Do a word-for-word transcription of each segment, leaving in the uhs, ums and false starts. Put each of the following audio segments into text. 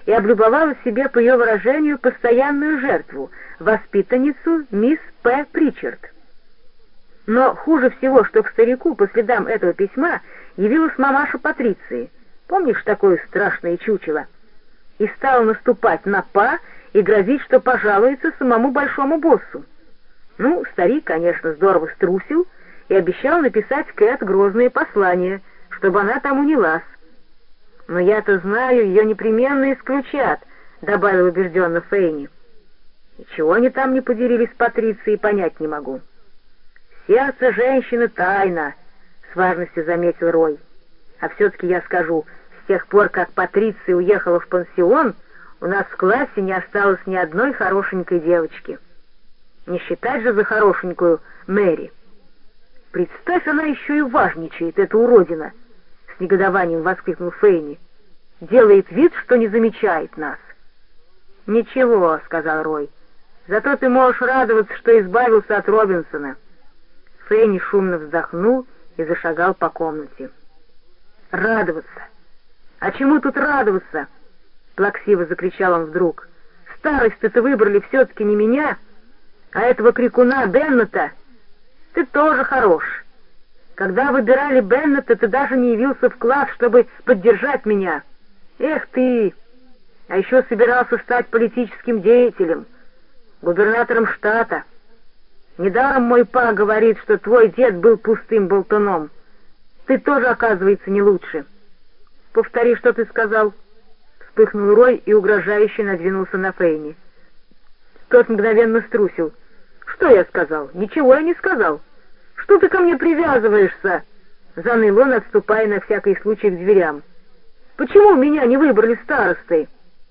и облюбовала себе, по ее выражению, постоянную жертву, воспитанницу мисс П. Причард. Но хуже всего, что к старику по следам этого письма явилась мамаша Патриции, помнишь такое страшное чучело, и стала наступать на Па и грозить, что пожалуется самому большому боссу. Ну, старик, конечно, здорово струсил и обещал написать Кэт грозные послания, чтобы она там унялась. «Но я-то знаю, ее непременно исключат», — добавил убежденно Фейни. «И чего они там не поделились с Патрицией, понять не могу». «Сердце женщины тайна», — с важностью заметил Рой. «А все-таки я скажу, с тех пор, как Патриция уехала в пансион, у нас в классе не осталось ни одной хорошенькой девочки. Не считать же за хорошенькую Мэри. Представь, она еще и важничает, эта уродина!» — с негодованием воскликнул Фейни. «Делает вид, что не замечает нас». «Ничего», — сказал Рой, — «зато ты можешь радоваться, что избавился от Робинсона». Фейни шумно вздохнул и зашагал по комнате. «Радоваться? А чему тут радоваться?» — плаксиво закричал он вдруг. «Старость-то выбрали все-таки не меня, а этого крикуна Беннета. Ты тоже хорош. Когда выбирали Беннета, ты даже не явился в класс, чтобы поддержать меня. Эх ты! А еще собирался стать политическим деятелем, губернатором штата. Недаром мой па говорит, что твой дед был пустым болтуном. Ты тоже, оказывается, не лучше». «Повтори, что ты сказал», — вспыхнул Рой и угрожающе надвинулся на Фейни. Тот мгновенно струсил. «Что я сказал? Ничего я не сказал. Что ты ко мне привязываешься?» — заныл он, отступая на всякий случай к дверям. «Почему меня не выбрали старостой?»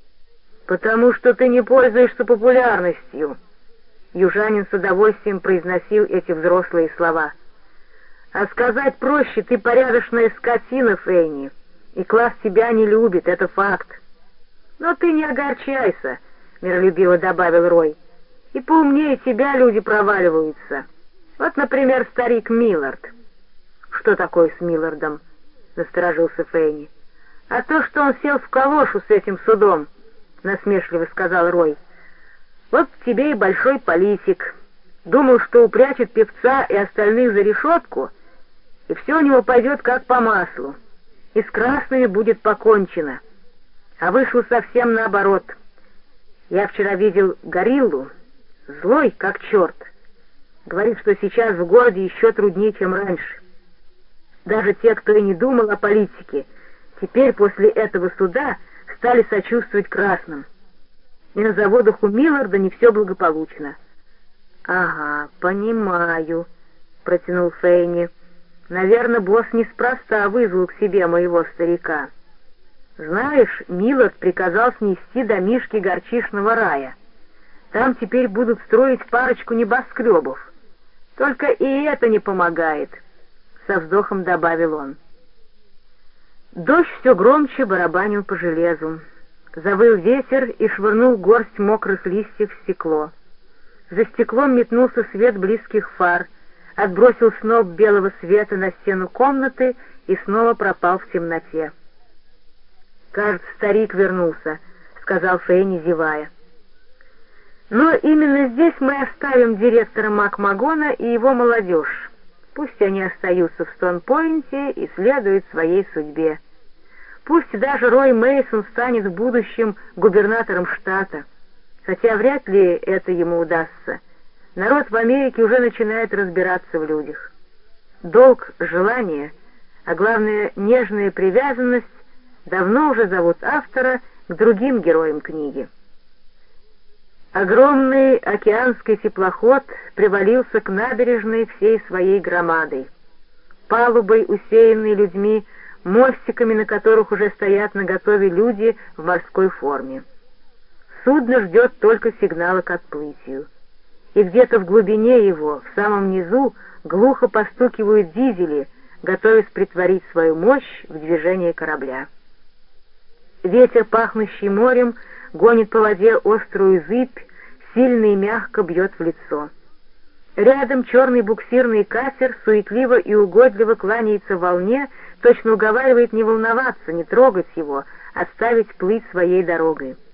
«Потому что ты не пользуешься популярностью». Южанин с удовольствием произносил эти взрослые слова. «А сказать проще, ты порядочная скотина, Фейни, и класс тебя не любит, это факт». «Но ты не огорчайся», — миролюбиво добавил Рой, — «и поумнее тебя люди проваливаются. Вот, например, старик Миллард». «Что такое с Миллардом?» — насторожился Фейни. «А то, что он сел в калошу с этим судом», — насмешливо сказал Рой. «Вот тебе и большой политик. Думал, что упрячет певца и остальных за решетку, и все у него пойдет как по маслу, и с красными будет покончено. А вышло совсем наоборот. Я вчера видел гориллу, злой как черт. Говорит, что сейчас в городе еще труднее, чем раньше. Даже те, кто и не думал о политике, теперь после этого суда стали сочувствовать красным. И на заводах у Милларда не все благополучно». «Ага, понимаю», — протянул Фейни. «Наверное, босс неспроста вызвал к себе моего старика. Знаешь, Миллард приказал снести домишки горчичного рая. Там теперь будут строить парочку небоскребов. Только и это не помогает», — со вздохом добавил он. Дождь все громче барабанил по железу. Завыл ветер и швырнул горсть мокрых листьев в стекло. За стеклом метнулся свет близких фар, отбросил сноп белого света на стену комнаты и снова пропал в темноте. «Кажется, старик вернулся», — сказал Фейни, зевая. «Но именно здесь мы оставим директора Макмагона и его молодежь. Пусть они остаются в Стоун-Пойнте и следуют своей судьбе. Пусть даже Рой Мейсон станет в будущем губернатором штата, хотя вряд ли это ему удастся. Народ в Америке уже начинает разбираться в людях. Долг, желание, а главное нежная привязанность давно уже зовут автора к другим героям книги». Огромный океанский теплоход привалился к набережной всей своей громадой, палубой, усеянной людьми, мостиками, на которых уже стоят наготове люди в морской форме. Судно ждет только сигнала к отплытию, и где-то в глубине его, в самом низу, глухо постукивают дизели, готовясь притворить свою мощь в движение корабля. Ветер, пахнущий морем, гонит по воде острую зыбь, сильно и мягко бьет в лицо. Рядом черный буксирный катер суетливо и угодливо кланяется волне, точно уговаривает не волноваться, не трогать его, оставить плыть своей дорогой.